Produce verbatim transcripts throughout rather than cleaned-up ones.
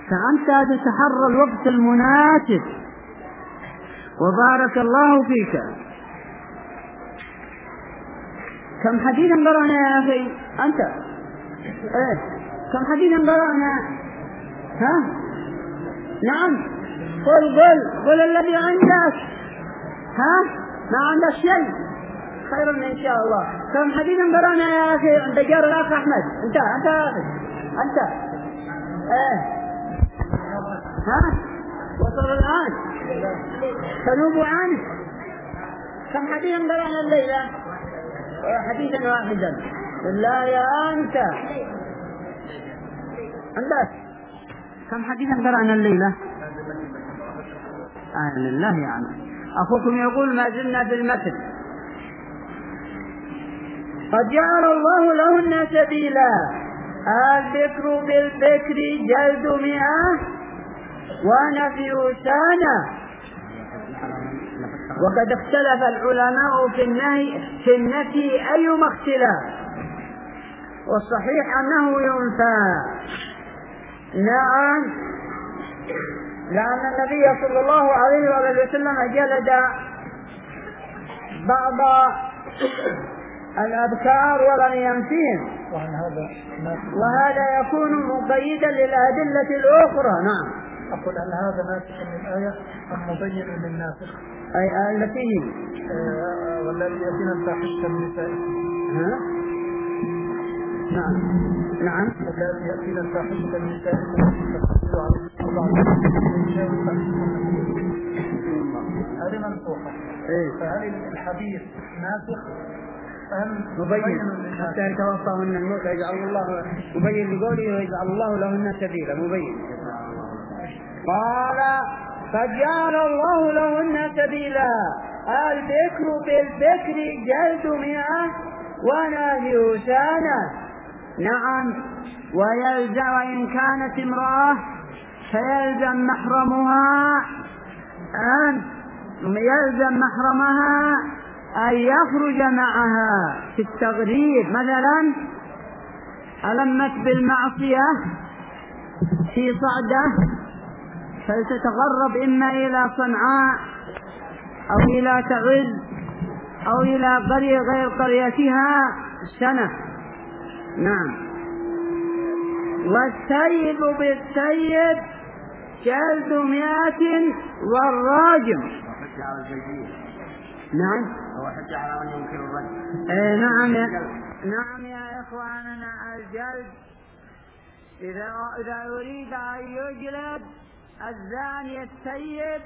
فأنت تتحرى الوقت المناسب. وبارك الله فيك. كم حديثا قرأنا يا أخي أنت؟ إيه كم حديثا قرأنا؟ ها؟ نعم قل قل قل الذي عندك. ها؟ ما عندك شيء؟ خير إن شاء الله. كم حديثا قرأنا يا أخي عند جار الأخ أحمد؟ أنت أنت أنت إيه ها؟ وصل الآن تنوب عنه. كم حديثا قرأنا الليلة؟ حديثا واحدا. لا يا أنت عندك كم حديثا قرأنا الليلة؟ آه لله يعني. أخوكم يقول ما زلنا بالمثل. قد جعل الله لهن سبيلا الذكر بالذكر جلد مئة ونفي سنة. وقد اختلف العلماء في النهي في النفي أيما اختلاف، والصحيح أنه ينفى. نعم لأن النبي صلى الله عليه وسلم جلد بعض الأذكار ولم ينفيهم، وهذا يكون مقيدا للأدلة الأخرى. نعم أقول أن هذا ناسخ من الآية أم مبين للناسخ؟ أي التي هي آه والذي يأتينا الفاحشة من نسائكم. ها؟ نعم نعم والذي يأتينا الفاحشة من نسائكم فتقولوا عليه الله هذه منسوخة. فهل الحديث ناسخ أم مبين حتى يتوفاهن الموت يجعل الله مبين لقوله ويجعل الله لهن سبيلا مبين. قال فجعل الله لهن سبيلا الذكر بالذكر جلد مئة ونهي سنة. نعم ويلزم وإن كانت امرأة فيلزم محرمها أن يلزم محرمها أن يخرج معها في التغريب. مثلا ألمت بالمعصية في صعدة فلتتغرب إما إلى صنعاء أو إلى تعز أو إلى قرية غير قريتها سنة. نعم والسيب بالسيب جلد مئة والراجم. نعم هو حجة على من ينكر الرجل. ايه نعم يا نعم يا إخواننا الجلد إذا إذا يريد أن يجلد الزاني السيب.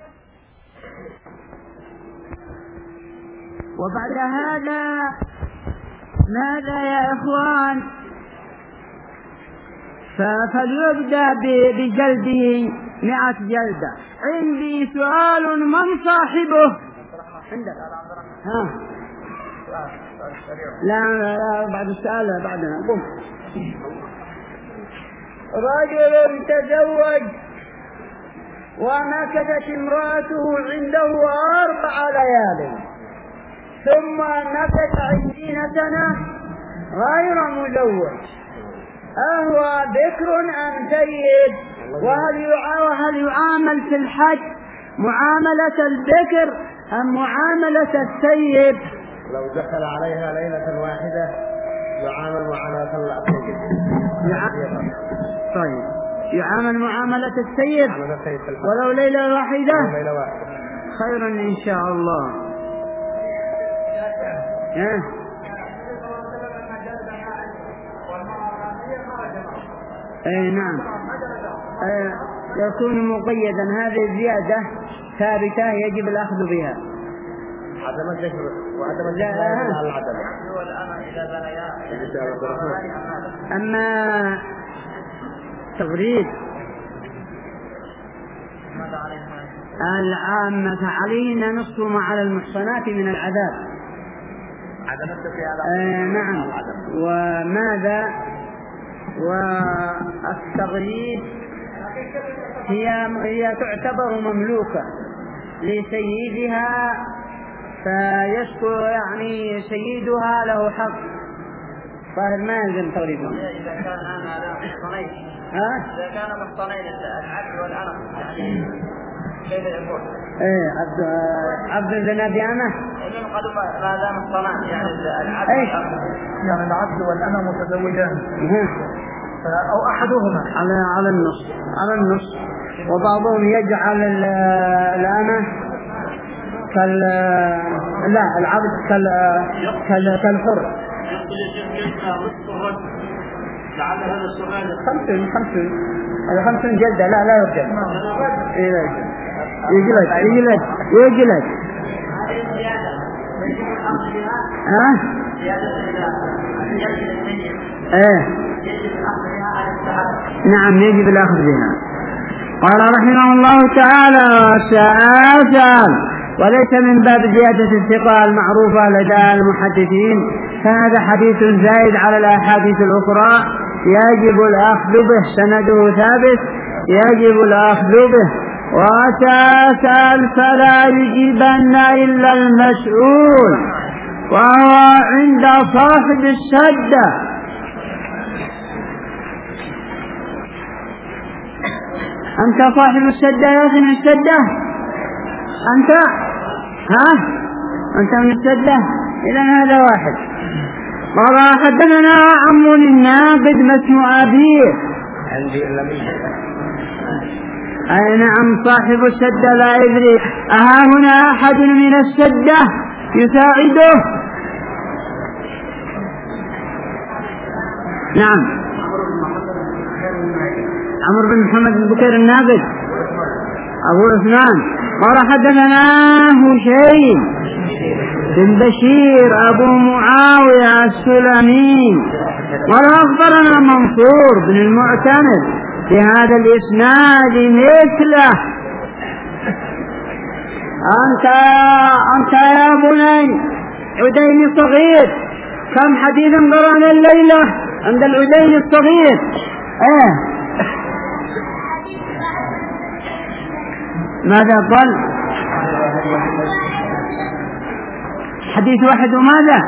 وبعد هذا ماذا يا إخوان؟ فليبدأ بجلده مئة جلدة. عندي سؤال من صاحبه؟ عندك ها؟ لا لا بعد السؤال بعدنا قم. رجل تزوج ومكثت امرأته عنده أربع ليال ثم مكث عشرين سنة غير مزوج، أهو بكر أم سيد؟ وهل وهل يعامل في الحج معاملة البكر أم معاملة السيد؟ لو دخل عليها ليلة واحدة يعامل معاملة السيد. يعامل طيب يعامل معاملة السيد ولو ليلة واحدة خيرا إن شاء الله. ها اي نعم آه يكون مقيدا. هذه زيادة ثابتة يجب الأخذ بها. عدم الذكر وعدم الذكر على العدم. أما تغريب العامة فعلينا نصف ما على المحصنات من العذاب. عدم الذكر آه نعم. وماذا والتغريب هي هي تعتبر مملوكة لسيدها فيشكر يعني سيدها له حق ظاهر ما ينزل تقريبا. إذا كان هذا محصنين ها؟ إذا كان محصنين العبد والأمة يعني كيف يكون؟ إيه عبد عبد زنا بأمة. إذا قالوا ما دام محصنان يعني العبد إيه؟ يعني العبد والأمة متزوجان أو أحدهما على على النص على النص وبعضهم يجعل الأمة كال لا العبد كال كال كالحر. لعل هذا السؤال خمسين خمسين هذا خمسين جلدة لا لا يرجع. إيه لا يجلد يجلد يجلد. ها؟ إيه نعم يجب الأخذ بها. قال رحمه الله تعالى سآسال وليس من باب زيادة الثقة المعروفة لدى المحدثين، فهذا حديث زائد على الأحاديث الأخرى يجب الأخذ به، سنده ثابت يجب الأخذ به. وسآسال فلا يجيبن إلا المسؤول وهو عند صاحب السدة. أنت صاحب السدة يا ابن السدة؟ أنت ها؟ أنت من السدة؟ إذن هذا واحد. قال حدثنا عمرو الناقد ما اسم أبيه؟ عندي إلا من أي نعم صاحب السدة لا يدري أها هنا أحد من السدة يساعده؟ نعم عمرو بن محمد بن بكير الناقد أبو عثمان. قال حدثنا هشيم بن بشير أبو معاوية السلمي قال أخبرنا منصور بن المعتمد بهذا الإسناد مثله. أنت أنت يا بني عدين صغير، كم حديث قرأنا الليلة عند العدين الصغير؟ إيه ماذا قال؟ حديث واحد وماذا؟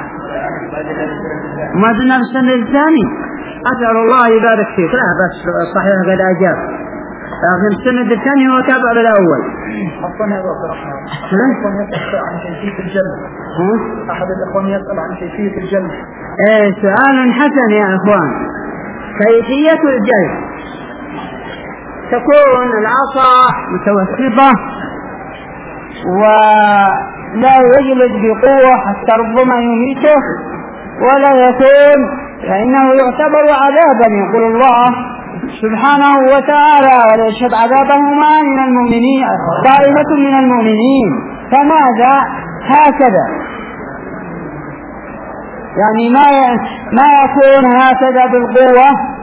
ما زلنا في السنة الثاني. أسأل الله يبارك فيك. لا بس صحيح قد أجاب، لكن السنة الثاني هو تابع للأول. أصلا يا دكتور أحمد يسأل عن كيفية الجلد. أحد الإخوان يسأل عن كيفية الجلد. إيه سؤال حسن يا إخوان. كيفية الجلد تكون العصا متوسطة ولا يجلد بقوة حتى ربما يميته، ولا يكون فإنه يعتبر عذابا. يقول الله سبحانه وتعالى ولا يشهد عذابهما من المؤمنين طائفة من المؤمنين. فماذا هكذا يعني ما ما يكون هكذا بالقوة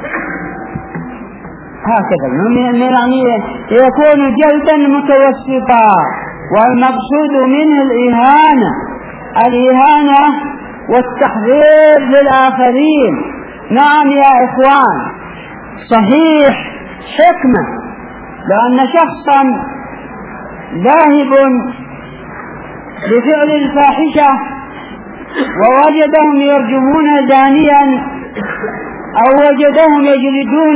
هكذا، يعني يكون جلدا متوسطا، والمقصود منه الإهانة الإهانة والتحذير للآخرين. نعم يا إخوان صحيح حكمة، لأن شخصا ذاهب بفعل الفاحشة ووجدهم يرجمون زانيا أو وجدهم يجلدون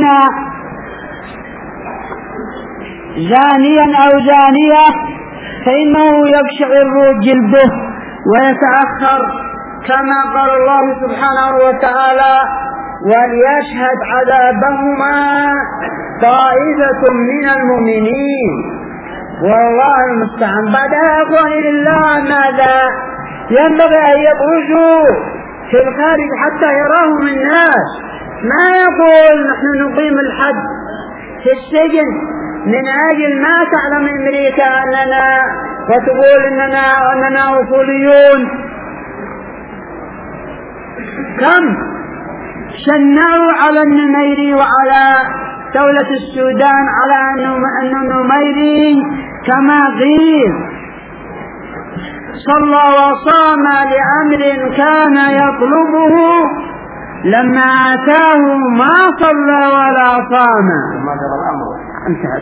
زانيا أو زانية، فإنه يقشعر جلده ويتأخر، كما قال الله سبحانه وتعالى وليشهد عذابهما طائفة من المؤمنين. والله المستعان. بعدها أخواني لله ماذا ينبغي أن يبرزوا في الخارج حتى يراهم الناس، ما يقول نحن نقيم الحد في السجن من أجل ما تعلم أمريكا أننا وتقول إننا أننا وصوليون. كم شنعوا على النميري وعلى دولة السودان على أن النميري كما قيل صلى وصام لأمر كان يطلبه، لما أتاه ما صلى ولا صام. انتهت.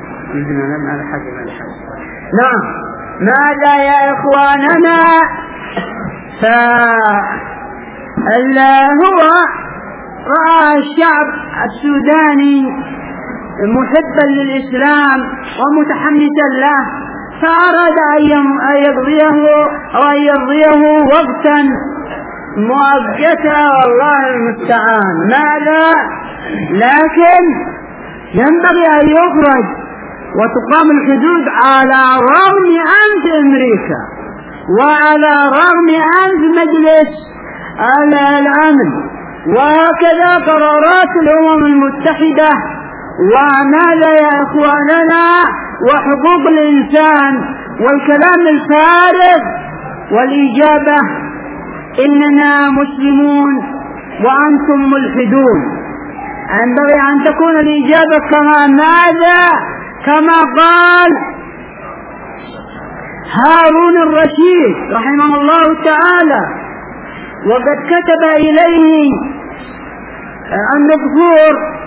نعم. ماذا يا إخواننا؟ هو رأى الشعب السوداني محبا للإسلام ومتحمسا له، فأراد أن يقضيه أو أن يرضيه وقتا مؤقتا، والله المستعان ماذا. لكن ينبغي أن يخرج وتقام الحدود على رغم أنف أمريكا وعلى رغم أنف مجلس الأمن، وهكذا قرارات الأمم المتحدة. وماذا يا إخواننا؟ وحقوق الإنسان والكلام الفارغ. والإجابة إننا مسلمون وأنتم ملحدون. ينبغي أن تكون الإجابة كما ماذا؟ كما قال هارون الرشيد رحمه الله تعالى، وقد كتب إليه النبذور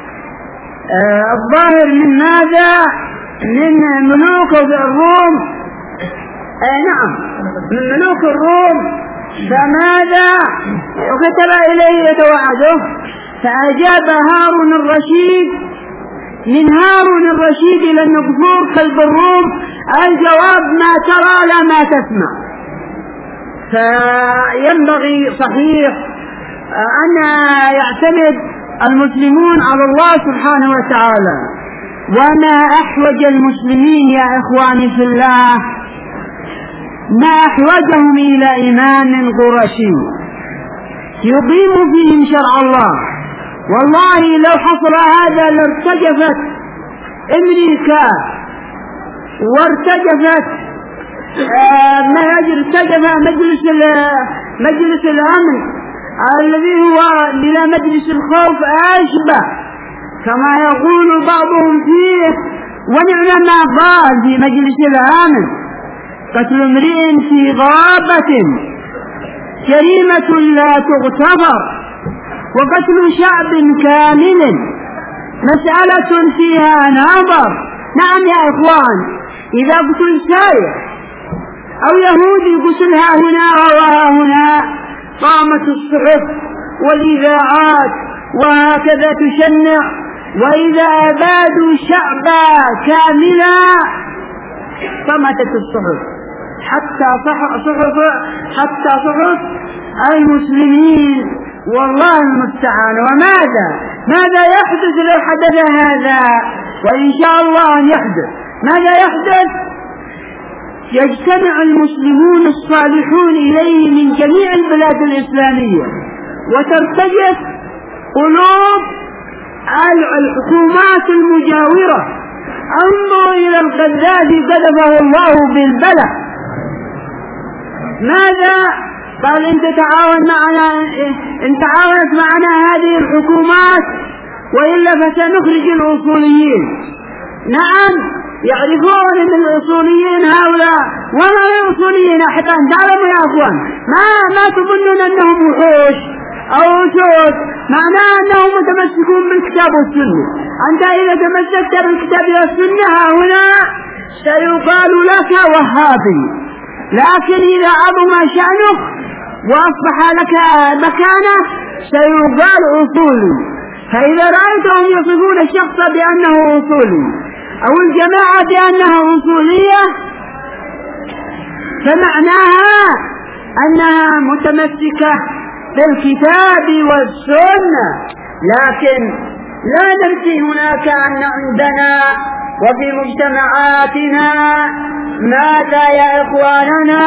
الظاهر من ماذا؟ من ملوك الروم، آه نعم من ملوك الروم. فماذا؟ وكتب إليه يتوعده، فأجاب هارون الرشيد من هارون الرشيد إلى النبذور كلب الروم الجواب ما ترى لا ما تسمع. فينبغي صحيح أن يعتمد المسلمون على الله سبحانه وتعالى. وما أحوج المسلمين يا إخواني في الله، ما أحوجهم إلى إيمان قرشي يقيم فيهم شرع الله. والله لو حصل هذا لارتجفت أمريكا وارتجفت آه ما ارتجف مجلس مجلس الأمن الذي هو إلى مجلس الخوف أشبه كما يقول بعضهم فيه. ونعم ما قال في مجلس الأمن: قتل امرئ في غابة جريمة لا تغتفر، وقتل شعب كامل مسألة فيها نظر. نعم يا إخوان، إذا قتل سائر أو يهودي قتلها هنا أو هنا قامت الصحف والإذاعات وهكذا تشنع. وإذا أبادوا شعبا كاملا صمتت الصحف حتى صحف حتى صحف المسلمين. والله المستعان. وماذا ماذا يحدث لو حدث هذا؟ وإن شاء الله أن يحدث. ماذا يحدث؟ يجتمع المسلمون الصالحون إليه من جميع البلاد الإسلامية وترتجف قلوب الحكومات المجاورة. انظروا إلى القذافي قذفه الله بالبلى. ماذا قال؟ إن تتعاون معنا إن تعاونت معنا هذه الحكومات وإلا فسنخرج الأصوليين. نعم يعرفون من الأصوليين هؤلاء. وما الأصوليين حتى أن تعلموا يا أخوان، ما ما تظنون أنهم وحوش أو وشوش، معناه أنهم متمسكون بالكتاب والسنة. أنت إذا تمسكت بالكتاب والسنة هنا سيقال لك وهابي، لكن إذا عظم شأنك وأصبح لك مكانة سيقال أصولي. فإذا رأيتهم يصفون الشخص بأنه أصولي أو الجماعة بأنها أصولية فمعناها أنها متمسكة بالكتاب والسنة. لكن لا ننسي هناك أن عندنا وفي مجتمعاتنا ماذا يا إخواننا؟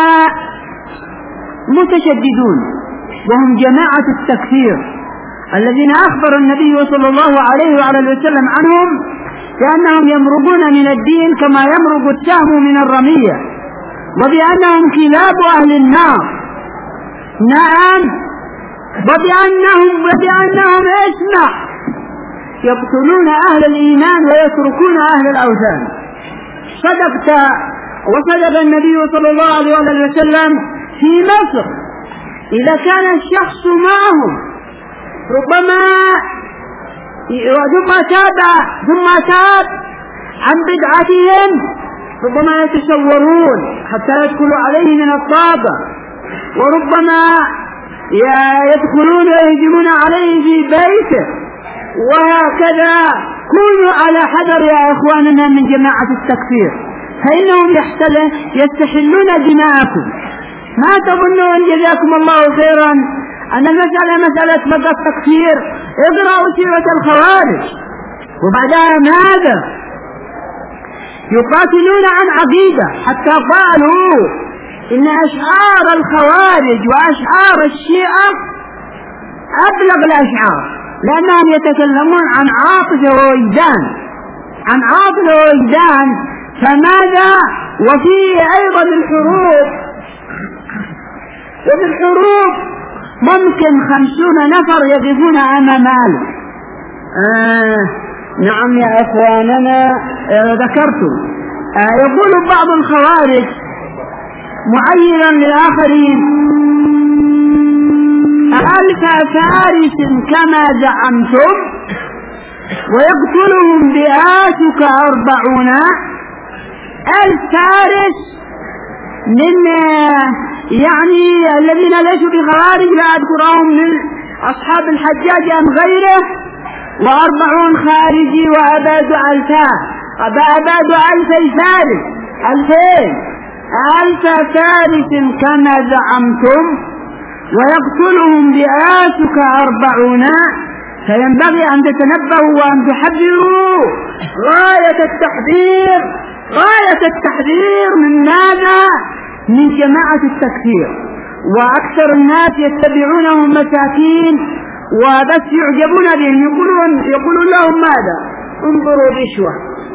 متشددون، وهم جماعة التكفير الذين أخبر النبي صلى الله عليه وعلى وسلم عنهم بأنهم يمرقون من الدين كما يمرق السهم من الرمية، وبأنهم كلاب أهل النار. نعم، وبأنهم وبأنهم اسمع يقتلون أهل الإيمان ويتركون أهل الأوثان. صدقت وصدق النبي صلى الله عليه وسلم في مصر. إذا كان الشخص معهم ربما ثم تاب ثم تاب عن بدعتهم ربما يتشورون حتى يدخلوا عليه من الطابة، وربما يدخلون ويهجمون عليه في بيته. وهكذا كونوا على حذر يا إخواننا من جماعة التكفير، فإنهم يستحلون دماءكم. ما تظنون جزاكم الله خيرا أن المسألة مسألة فقط تكفير. اقرأوا سيرة الخوارج وبعدها ماذا؟ يقاتلون عن عقيدة، حتى قالوا إن أشعار الخوارج وأشعار الشيعة أبلغ الأشعار، لأنهم يتكلمون عن عاطفة ووجدان، عن عاطفة ووجدان. فماذا؟ وفي أيضا الحروب، وفي الحروب ممكن خمسون نفر يقفون أمام آله. آه نعم يا أخواننا، آه ذكرتم. آه يقول بعض الخوارج معينا للآخرين: ألف فارس كما زعمتم ويقتلهم بآتك أربعون. ألف فارس من يعني الذين ليسوا بخوارج لا أذكرهم من أصحاب الحجاج أم غيره، وأربعون خارجي وأباد ألفا أباد ألفي فارس ألفين ألف فارس كما زعمتم ويقتلهم بآتك أربعون. فينبغي أن تتنبهوا وأن تحذروا غاية التحذير، غاية التحذير من ماذا؟ من جماعة التكفير. وأكثر الناس يتبعونهم مساكين وبس يعجبون بهم، يقولون, يقولون لهم ماذا؟ انظروا رشوة،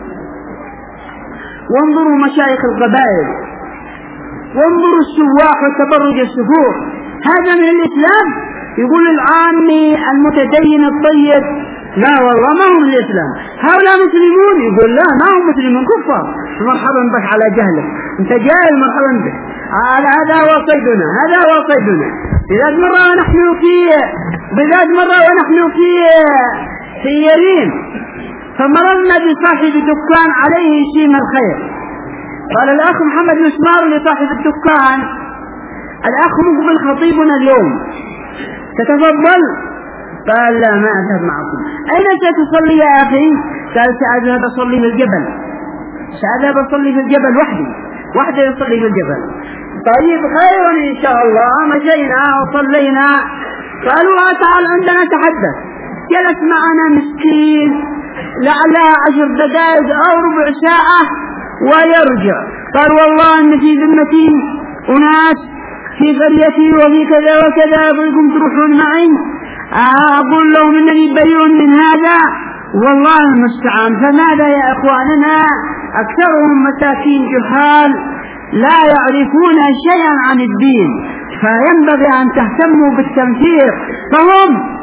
وانظروا مشايخ القبائل، وانظروا السواح وتبرج السفور. هذا من الإسلام؟ يقول العامي المتدين الطيب: لا والله ما هم الإسلام، هؤلاء مسلمون. يقول لا، ما هم مسلمون، كفار. مرحبا بك على جهلك، انت جاهل، مرحبا بك. هذا هو صيدنا، هذا هو صيدنا. بذات مرة ونحن في بذات مرة ونحن في في يرين، فمررنا بصاحب دكان عليه شيم الخير. قال الأخ محمد مسمار لصاحب الدكان: الأخ مقبل خطيبنا اليوم، تتفضل. قال: لا، ما أذهب معكم. أين ستصلي يا أخي؟ قال: سأذهب أصلي في الجبل، سأذهب أصلي في الجبل وحدي، وحدي يصلي في الجبل. طيب خير إن شاء الله. مشينا وصلينا. قالوا: تعال عندنا تحدث. جلس معنا مسكين لعلها عشر دقائق أو ربع ساعة ويرجع. قال: والله أن في ذمتي أناس في قريتي وفي كذا وكذا، أبغيكم تروحون معي. أقول لهم إنني بريء من هذا، والله المستعان. فماذا يا إخواننا؟ أكثرهم مساكين جهال لا يعرفون شيئا عن الدين، فينبغي أن تهتموا بالتنفير. فهم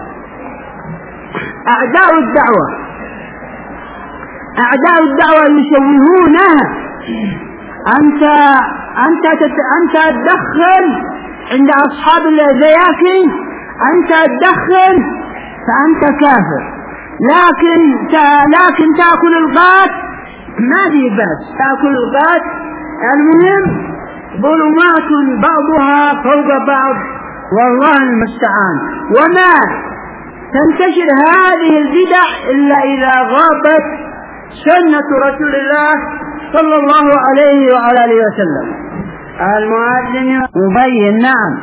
أعداء الدعوة، أعداء الدعوة يشوهونها. أنت أنت أنت تدخن عند أصحاب الزياكي، أنت تدخن فأنت كافر، لكن لكن تأكل الغات ما في بأس، تأكل الغات. المهم ظلمات بعضها فوق بعض، والله المستعان. وما تنتشر هذه البدع إلا إذا غابت سنة رسول الله صلى الله عليه وعلى آله وسلم. المؤذن مبين. نعم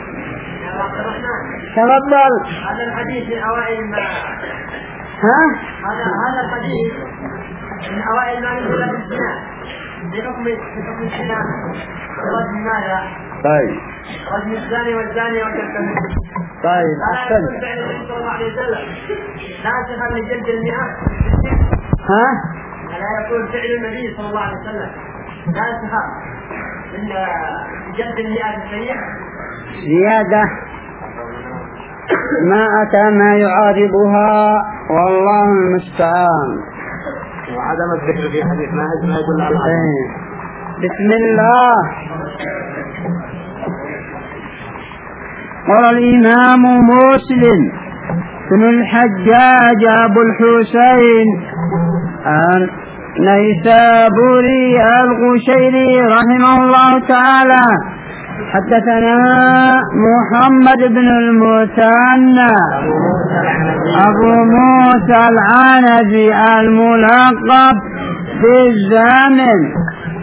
تفضل. هذا الحديث من أوائل ما ها هذا هذا الحديث من أوائل ما نزل في الزنا بحكم بحكم الزنا رجم ماذا؟ طيب رجم الزاني والزانية والكلب. طيب أحسن. فعل النبي صلى الله عليه وسلم ناسخا لجلد المئة. ها ألا يقول فعل النبي صلى الله عليه وسلم ناسخا لجلد المئة السيئة زيادة ما أتى ما يعارضها، والله المستعان. وعدم الذكر في حديث ما يدل على العدم. بسم الله. قال الإمام مسلم بن الحجاج أبو الحسين النيسابوري القشيري رحمه الله تعالى: حدثنا محمد بن المثنى أبو موسى العنزي الملقب بالزامل.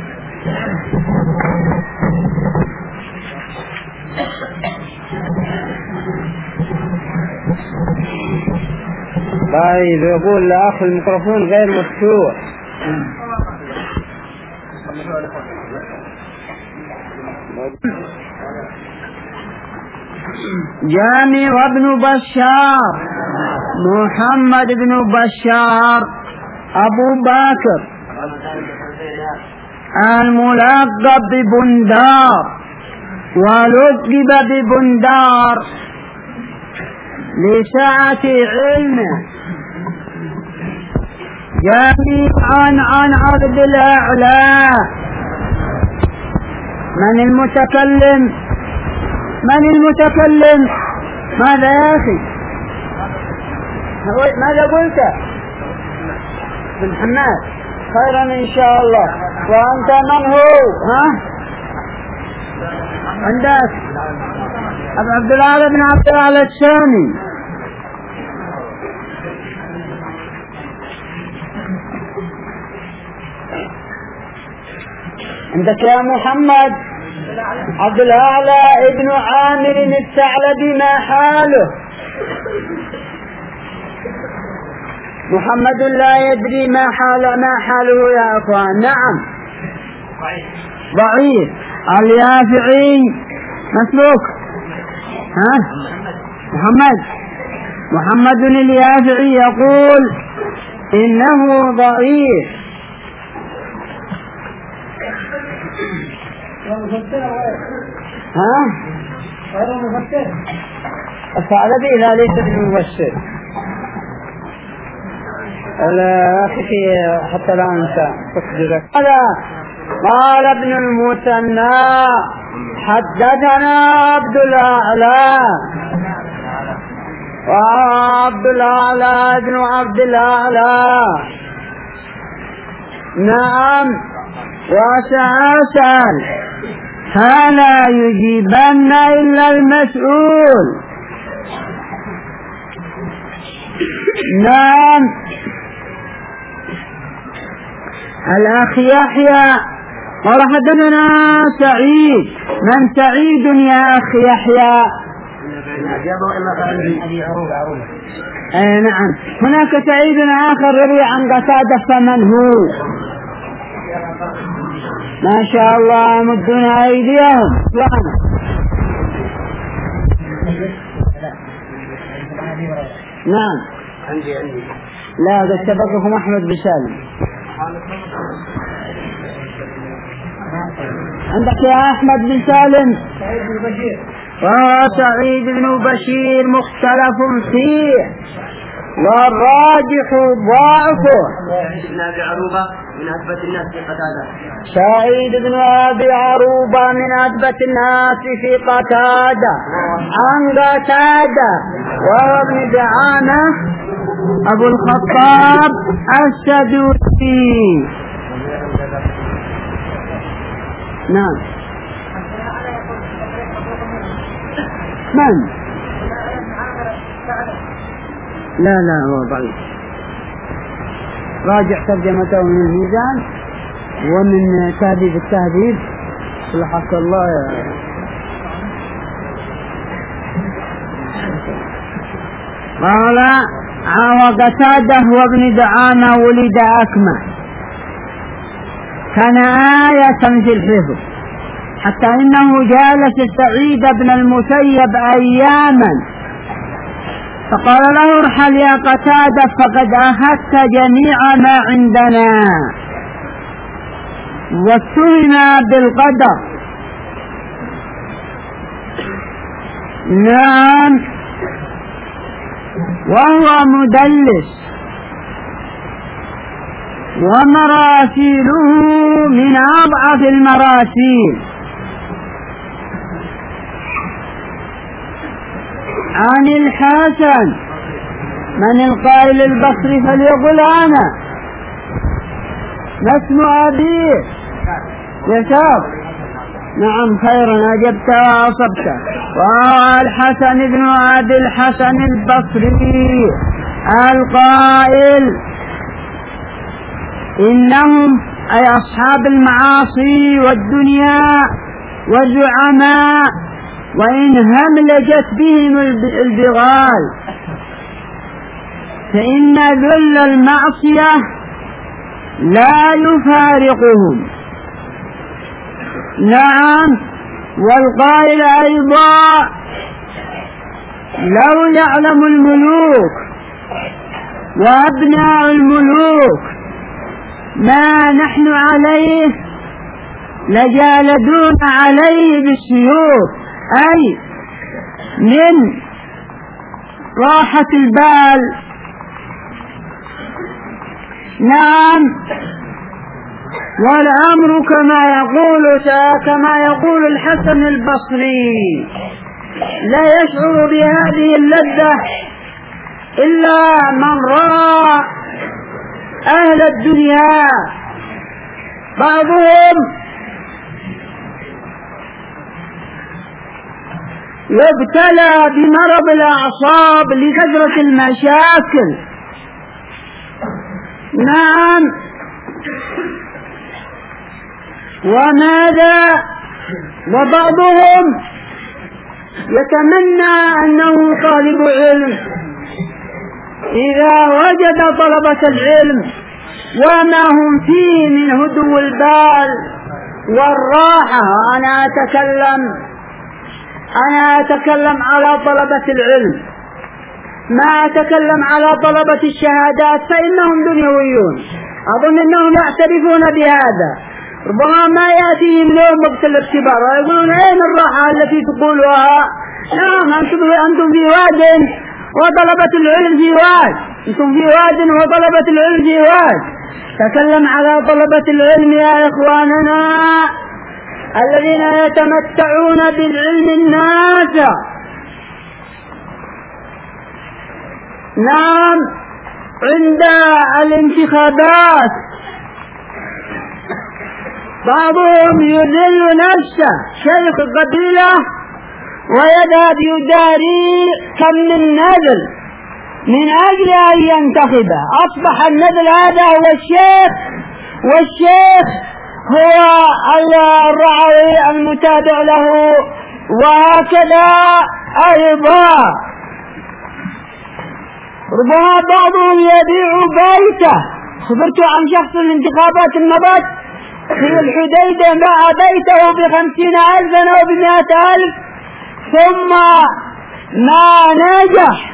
طيب يقول لأخ الميكروفون غير مفتوح. جامع بن بشار محمد بن بشار أبو بكر الملقب ببندار، ولقب ببندار لسعة علمه. جامعا عن عبد الأعلى. من المتكلم؟ من المتكلم؟ ماذا يا أخي؟ ماذا قلت؟ بن حماد. خيرا إن شاء الله. وأنت من هو؟ ها؟ عندك أبو عبد الأعلى بن عبد الأعلى الشامي. عندك يا محمد عبد الأعلى ابن عامر الثعلبي، ما حاله؟ محمد لا يدري ما حاله ما حاله يا أخوان. نعم ضعيف. اليافعي مسلوك. ها محمد محمد اليافعي يقول إنه ضعيف. ها غير مفسر. الثعلبي لا ليس بمفسر. لا أخي حتى لا أنسى تصدرك. قال ابن المثنى حدثنا عبد الأعلى، وعبد الأعلى ابن عبد الأعلى. نعم. وسأسأل فلا يجيبن إلا المسؤول. نعم. الأخ يحيى قال حدثنا سعيد. من سعيد يا أخ يحيى؟ آه نعم. هناك سعيد آخر روي عن قتادة، فمن هو؟ ما شاء الله يمدون أيديهم. نعم. عندي عندي لا ده سبقكم أحمد بن سالم. عندك يا أحمد بن سالم سعيد بن بشير. وسعيد بن بشير مختلف فيه والراجح ضعفه. ابن أبي عروبة من أثبت الناس في قتادة. سعيد بن أبي عروبة من أثبت الناس في قتادة عن قتادة، وهو ابن دعامة أبو الخطاب السدوسي. نعم. من؟ لا لا هو ضعيف. راجع ترجمته من الميزان ومن تهذيب التهذيب. لحق الله يا قال وقتاده وابن دعامة ولد أكمه، كان آية في الحفظ، حتى إنه جالس سعيد بن المسيب أياما فقال له ارحل يا قتادة فقد أخذت جميع ما عندنا، واتهم بالقدر. نعم. وهو مدلس، ومراسيله من أضعف المراسيل. عن الحسن من القائل البصري فليقل أنا. ما اسم أبيه؟ يسار. نعم خيرا أجبت وأصبت. وقال الحسن بن أبي الحسن البصري القائل إنهم أي أصحاب المعاصي والدنيا والزعماء وإن هملجت بهم البغال فإن ذل المعصية لا يفارقهم. نعم. والقائل أيضا لو يعلم الملوك وأبناء الملوك ما نحن عليه لجالدون عليه بالسيوف، أي من راحة البال. نعم. والأمر كما يقول كما يقول الحسن البصري لا يشعر بهذه اللذة إلا من رأى أهل الدنيا. بعضهم يبتلى بمرض الأعصاب لكثرة المشاكل. نعم. وماذا؟ وبعضهم يتمنى أنه طالب علم إذا وجد طلبة العلم وما هم فيه من هدوء البال والراحة. أنا أتكلم أنا أتكلم على طلبة العلم، ما أتكلم على طلبة الشهادات فإنهم دنيويون، أظن أنهم يعترفون بهذا. ربما ما يأتيهم يوم وقت الاختبار ويقولون أين الراحة التي تقولها؟ نعم، أنتم أنتم في واد وطلبة العلم في واد، أنتم في واد وطلبة العلم في واد. تكلم على طلبة العلم يا إخواننا الذين يتمتعون بالعلم النافع. نعم. عند الانتخابات بعضهم يذل نفسه شيخ القبيلة ويذهب يداري كم من نذل من أجل أن ينتخبه. أصبح النذل هذا هو الشيخ، والشيخ هو الرعوي المتابع له، وهكذا أيضا. ربما بعضهم يبيع بيته. خبرت عن شخص الانتخابات المضت في الحديدة باع بيته بخمسين ألفا أو بمئة ألف ثم ما نجح.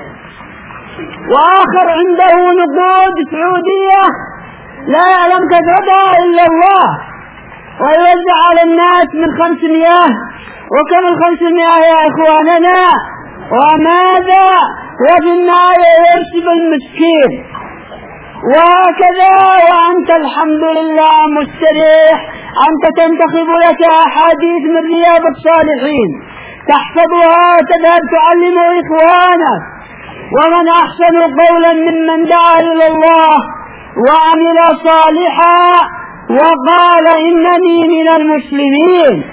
وآخر عنده نقود سعودية لا يعلم كثرتها إلا الله، ويوزع على الناس من خمسمائة. وكم الخمسمائة يا إخواننا؟ وماذا؟ وفي النهاية يرسب المسكين. وهكذا وأنت الحمد لله مستريح، أنت تنتخب لك أحاديث من رياض الصالحين تحفظها وتذهب تعلم إخوانك. ومن أحسن قولا ممن دعا إلى الله وعمل صالحا وقال إنني من المسلمين.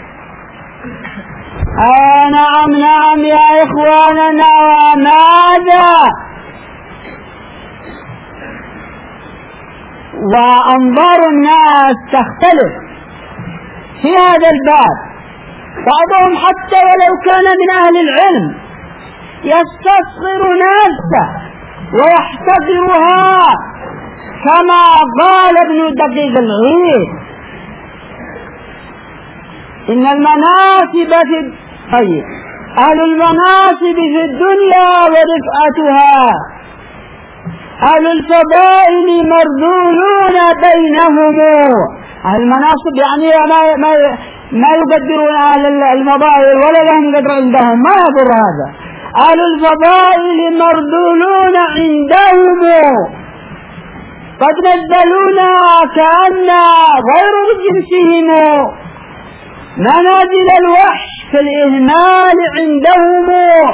آه نعم نعم يا إخواننا. وماذا؟ وأنظار الناس تختلف في هذا الباب. بعضهم حتى ولو كان من أهل العلم يستصغر نفسه ويحتقرها، كما قال ابن دقيق العيد إن المناصب في طيب أهل المناصب في الدنيا ورفعتها، أهل الفضائل مرذولون بينهم. أهل المناصب يعني ما ما ما يقدرون أهل المضائل ولا لهم قدر عندهم، ما يضر هذا. أهل الفضائل مرذولون عندهم، قد نزلونا كأن غير جنسهم منازل الوحش في الإهمال عندهم.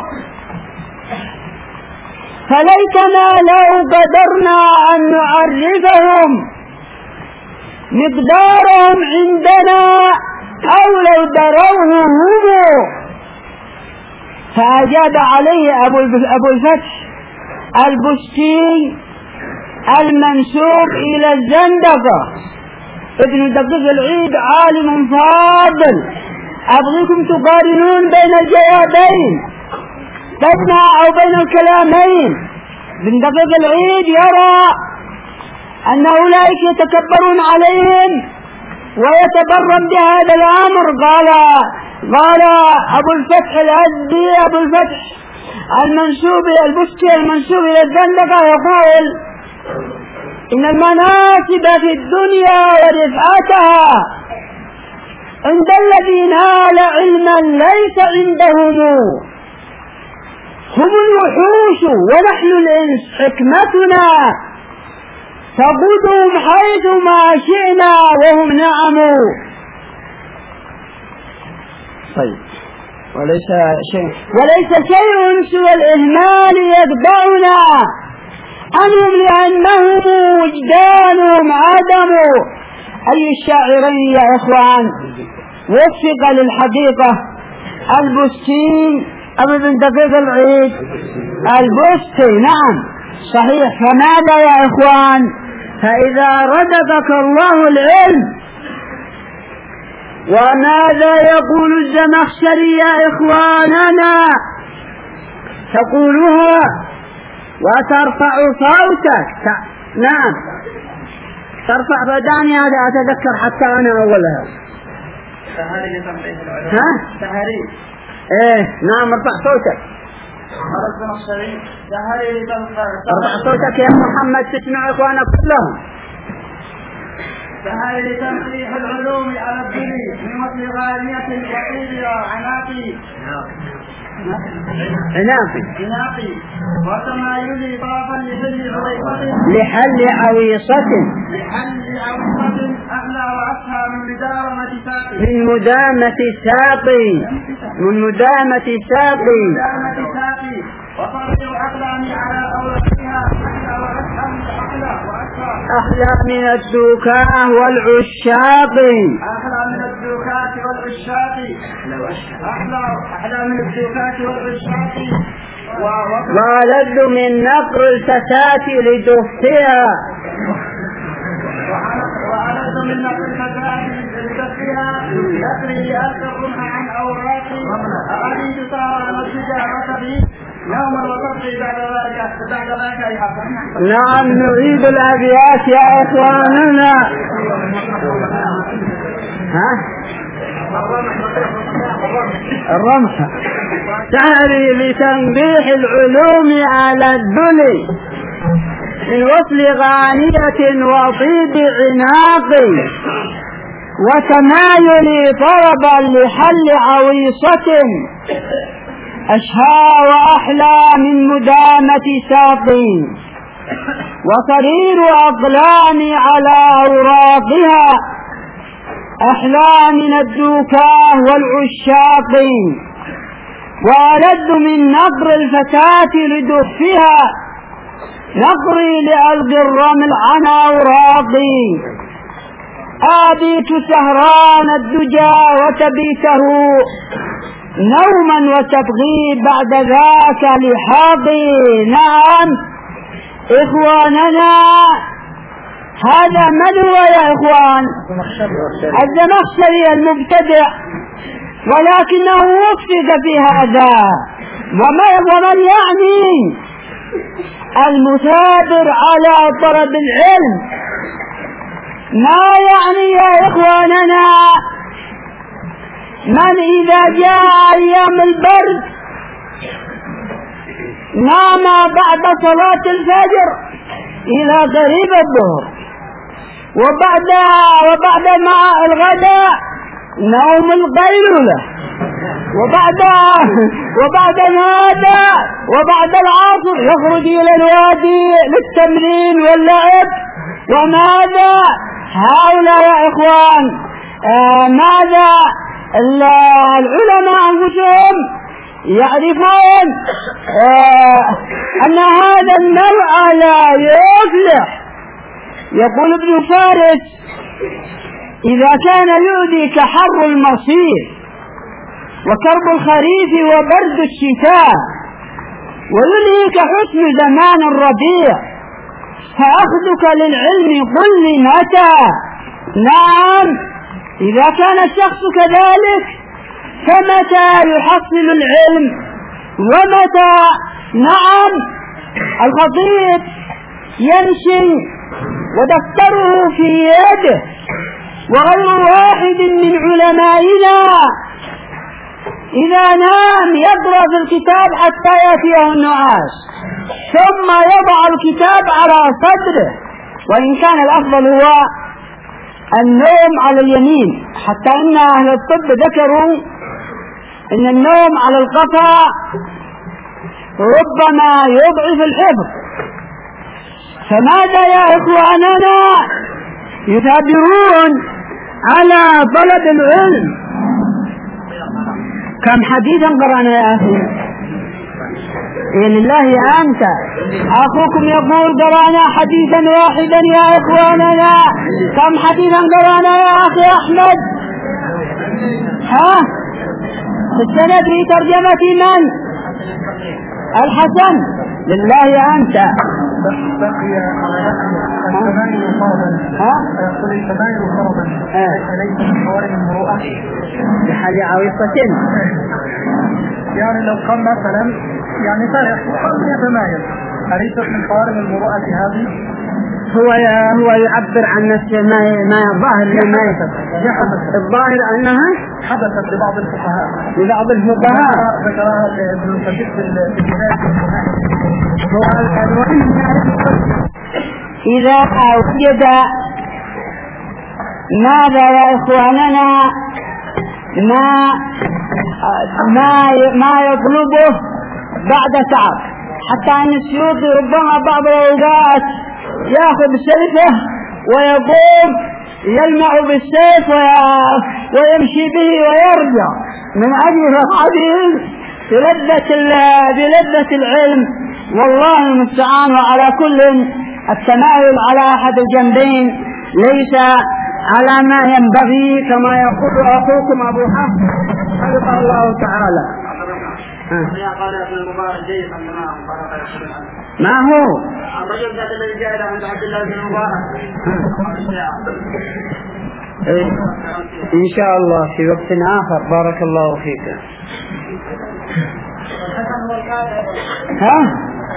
فليتنا لو قدرنا أن نعرفهم مقدارهم عندنا أو لو دروه هم. فأجاب عليه أبو أبو الفتح البستي المنسوب إلى الزندقة ابن دقيق العيد عالم فاضل، أبغيكم تقارنون بين الجوابين بين أو بين الكلامين. ابن دقيق العيد يرى أن أولئك يتكبرون عليهم ويتبرم بهذا الأمر. قال قال أبو الفتح الأزدي أبو الفتح المنسوب البستي المنسوب إلى الزندقة يقول إن المناسب في الدنيا ورفعتها عند الذين نال علما ليس عندهم، هم الوحوش ونحن الإنس، حكمتنا تقودهم حيث ما شئنا وهم نعم. طيب وليس شيء وليس شيء سوى الإهمال يتبعنا عنهم لأنهم وجدانهم عدم. أي الشاعرين يا إخوان وفق للحقيقة؟ البستي أبو بن دقيق العيد البستي، نعم صحيح. فماذا يا إخوان؟ فإذا رددك الله العلم. وماذا يقول الزمخشري يا إخواننا؟ تقولها وترفع صوتك. نعم ترفع بداني هذا أتذكر حتى أنا أولها. ها؟ تهريج. إيه نعم ارفع صوتك. ارفع صوتك يا محمد تسمع إخوانا كلهم. فهذا لتنقيح العلوم على الدنيا من مثل غالية الوحيد عناقي عناقي عناقي وتمايل طرفا لحل عويصة لحل عويصة لحل عويصة أعلى وأسهى من مدامة ساقي من مدامة ساقي من مدامة ساقي مدامة ساقي وصرف أقلامي على أولادها أحلى وأسهى من أحلى وأسهى أحلى من الدوكاء والعشاق أحلى من الدوكات والعشاق أحلى أحلى من الدوكات والعشاق وألذ من نقر الفتاة لدفتها وألذ من نقر الفتاة لدفتها يسري لألقى الرمح عن أوراقي أريد صار الشجاعة بي يوما وتبقي بعد ذلك بعد ذلك نعم نعيد الأبيات يا إخواننا. ها الرمح تعري لتنبيح العلوم على الدني من وصل غانية وطيب عناق وتمايل طربا لحل عويصة أشهى وأحلى من مدامة ساق وصرير أقلام على أوراقها أحلى من الدوكاه والعشاق وألذ من نقر الفتاة لدفها نقري لألقي الرمل عن أوراقي آبيت سهران الدجى وتبيته نوما وتبغي بعد ذاك لحاقي. نعم إخواننا هذا من هو يا إخوان؟ الزمخشري المبتدع، ولكنه وفق في هذا. ومن يعني المثابر على طلب العلم، ما يعني يا إخواننا من إذا جاء أيام البرد نام بعد صلاة الفجر إلى قريب الظهر، وبعد وبعد مع الغداء نوم القيلولة، وبعد وبعد هذا وبعد العصر يخرج إلى الوادي للتمرين واللعب. وماذا هؤلاء يا إخوان؟ آه ماذا العلماء أنفسهم يعرفون آه أن هذا النوع لا يفلح. يقول ابن فارس إذا كان يؤذيك حر المصير وكرب الخريف وبرد الشتاء ويلهيك حسن زمان الربيع فأخذك للعلم قل لي متى. نعم، إذا كان الشخص كذلك فمتى يحصل العلم ومتى؟ نعم، الخطيب يمشي ودفتره في يده وغير واحد من علمائنا إذا نام يقرأ في الكتاب حتى يأتيه النعاس ثم يضع الكتاب على صدره، وإن كان الأفضل هو النوم على اليمين، حتى أن أهل الطب ذكروا أن النوم على القفا ربما يضعف الحفظ. فماذا يا إخواننا يثابرون على طلب العلم؟ كم حديثا قرأنا يا أخي؟ إيه لله أنت أخوكم يقول قرأنا حديثا واحدا يا إخواننا. كم حديثا قرأنا يا أخي أحمد؟ ها؟ السند في ترجمة من؟ الحسن. لله أنت بقي الثمانية فرضا. ها؟ الثمانية فرضا. أليس من خوارم المروءة؟ بحاجة عويصة. يعني لو قام مثلا يعني فرق يتمايز، أليس من خوارم المروءة هذه؟ هو هو يعبر عن نفسه ما ما الظاهر ما يحدث. الظاهر أنها حدثت لبعض الفقهاء لبعض الفقهاء ذكرها ابن الخطيب في الكتاب. إذا وجد ماذا يا إخواننا ما ما ما يطلبه بعد تعب، حتى أن السيوطي ربما بعض الأوقات يأخذ سيفه ويقوم يلمع بالسيف ويمشي به ويرجع من أجل الحديث بلذة بلذة العلم. والله المستعان. وعلى كل التمايل على أحد الجنبين ليس على ما ينبغي كما يقول أخوكم أبو حفص حفظه الله تعالى. ما هو الرجل ذات الذي جاء عند عبد الله بن مبارك إن شاء الله في وقت آخر. بارك الله فيك. ها؟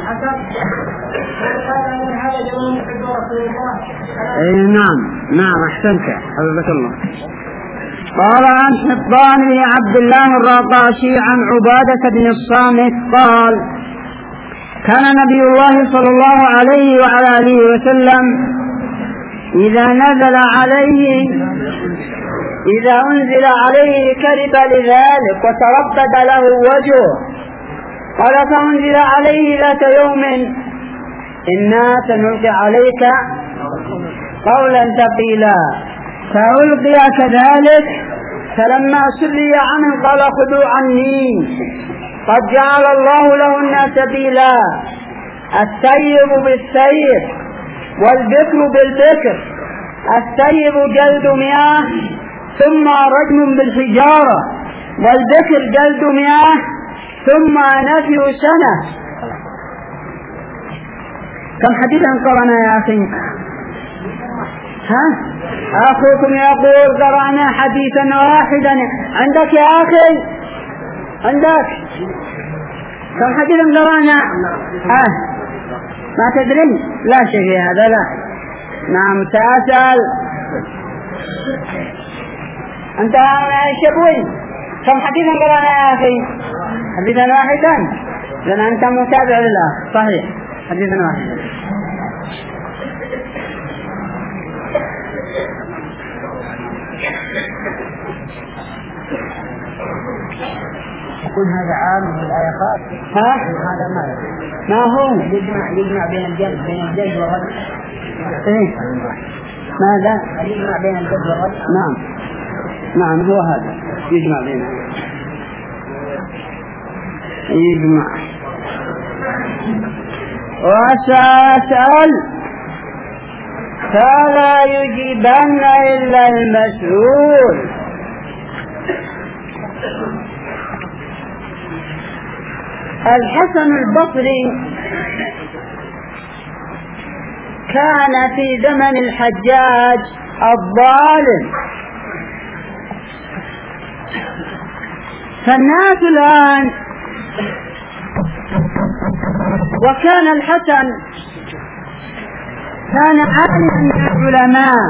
اي نعم نعم احسنت حفظك الله. قال عن حبان بن عبد الله الرقاشي عن عبادة بن الصامت قال: كان نبي الله صلى الله عليه وعلى آله وسلم إذا نزل عليه إذا أنزل عليه كرب لذلك وتربد له وجهه. قال: فأنزل عليه ذات يوم: إنا سنلقي عليك قولا ثقيلا. فألقي كذلك، فلما سري عنه قال: خذوا عني، قد جعل الله لهن سبيلا، السيب بالسيب والبكر بالبكر. السيب جلد مياه ثم رجم بالحجارة، والبكر جلد مياه ثم نفي سنة. كم حديثا قرأنا يا أخي؟ ها؟ أخوكم يقول قرأنا حديثا واحدا. عندك يا أخي؟ عندك؟ كم حديثا قرأنا؟ آه. ما تدري؟ لا شيء في هذا. لا. نعم سأسأل. أنت شبوي كم حديثا قرأنا يا أخي؟ حديثا واحدا. لأن أنت متابع لله. صحيح حديثا واحدا. يقول هذا عام من الآية خاص. ها؟ هذا ما ما هو يجمع يجمع بين الجلد بين الجلد والرد. إيه؟ ماذا؟ يجمع بين الجلد والرد. نعم نعم هو هذا يجمع بينهم. يجمع. وسأسأل فلا يجيبن إلا المسؤول. الحسن البصري كان في زمن الحجاج الظالم، فالناس الآن، وكان الحسن كان عالما من العلماء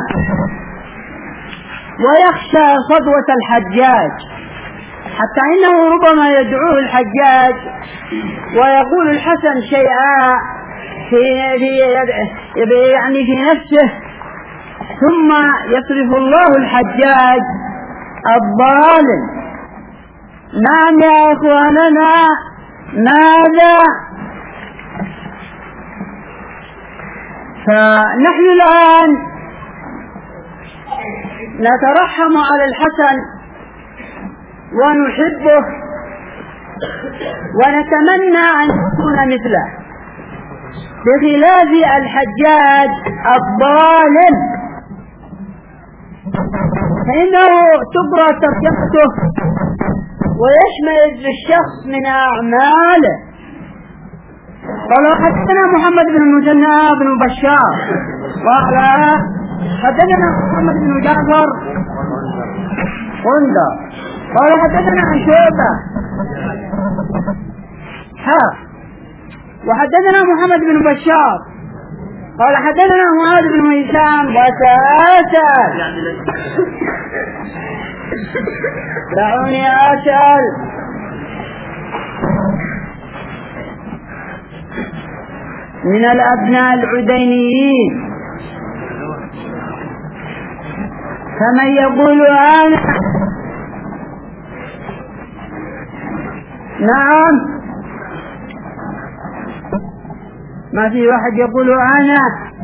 ويخشى صدوة الحجاج، حتى إنه ربما يدعوه الحجاج ويقول الحسن شيئا في يعني في نفسه، ثم يصرف الله الحجاج الظالم. نعم يا إخواننا، ماذا؟ فنحن الآن نترحم على الحسن ونحبه ونتمنى أن يكون مثله، بخلاف الحجاج الظالم فإنه تقرأ ترجمته ويشمل الشخص من أعماله. قال حدثنا محمد بن المثنى بن بشار قال حدثنا محمد بن جعفر قندر قال حدثنا عن شعبة ها وحدثنا محمد بن بشار قال حدثنا معاذ بن هشام وسأسأل دعوني أسأل من الأبناء العدينيين فمن يقول أنا نعم، ما في واحد يقول أنا.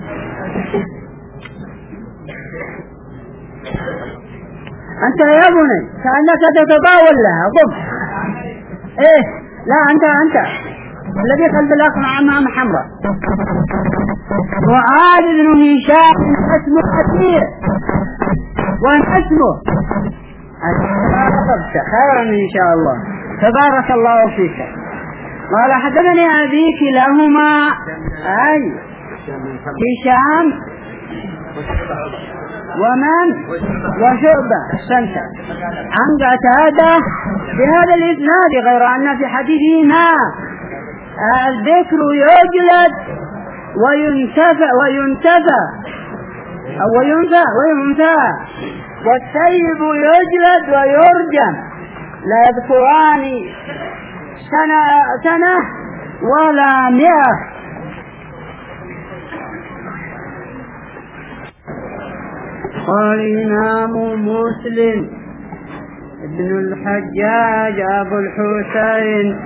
أنت يا بني كأنك تتطاول لها قم. إيه لا أنت أنت الذي خلف الأقمع أمام حمراء. معاذ بن هشام اسمه كثير وأن اسمه خيرا إن شاء الله، تبارك الله فيك. قال حدثني أبي كلاهما أي هشام ومن وشعبة السنة عن قتادة بهذا الإسناد، غير أن في حديثهما الذكر يجلد وينتفى وينتفى أو وينفى وينفى والسيب يجلد ويرجم، لا يذكران سنة سنة ولا مئة. قال الإمام مسلم ابن الحجاج أبو الحسين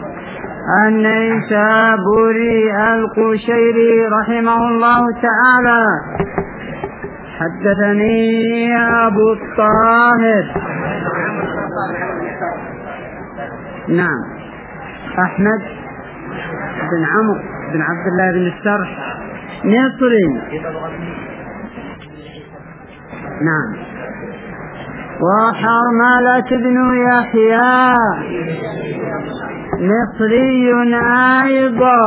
النيسابوري القشيري رحمه الله تعالى حدثني أبو الطاهر نعم أحمد بن عمرو بن عبد الله بن السرح مصري نعم، وحرملة بن يحيى مصري أيضا.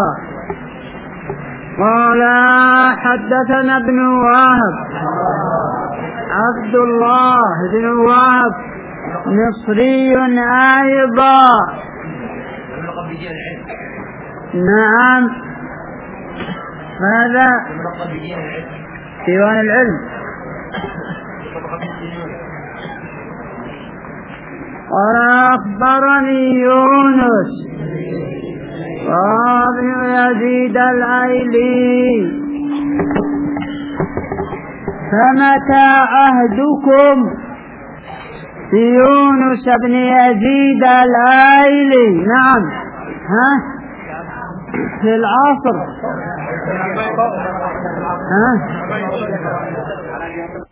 قال حدثنا ابن وهب عبد الله بن وهب مصري أيضا نعم. هذا ديوان العلم. قال أخبرني يونس وابن يزيد الأيلي فمتى عهدكم بيونس بن يزيد الأيلي؟ نعم ها في العصر ها